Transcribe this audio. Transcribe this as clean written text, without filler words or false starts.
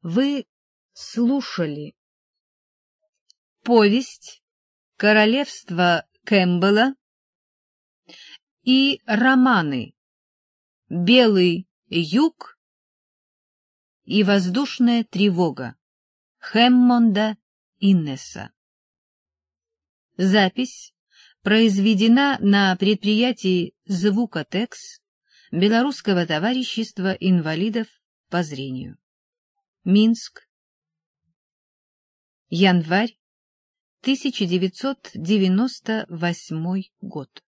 Вы слушали повесть «Королевство Кэмпбелла» и романы «Белый юг» и «Воздушная тревога» Хэммонда Иннеса. Запись произведена на предприятии «Звукотекс» Белорусского товарищества инвалидов по зрению. Минск. Январь 1998 год.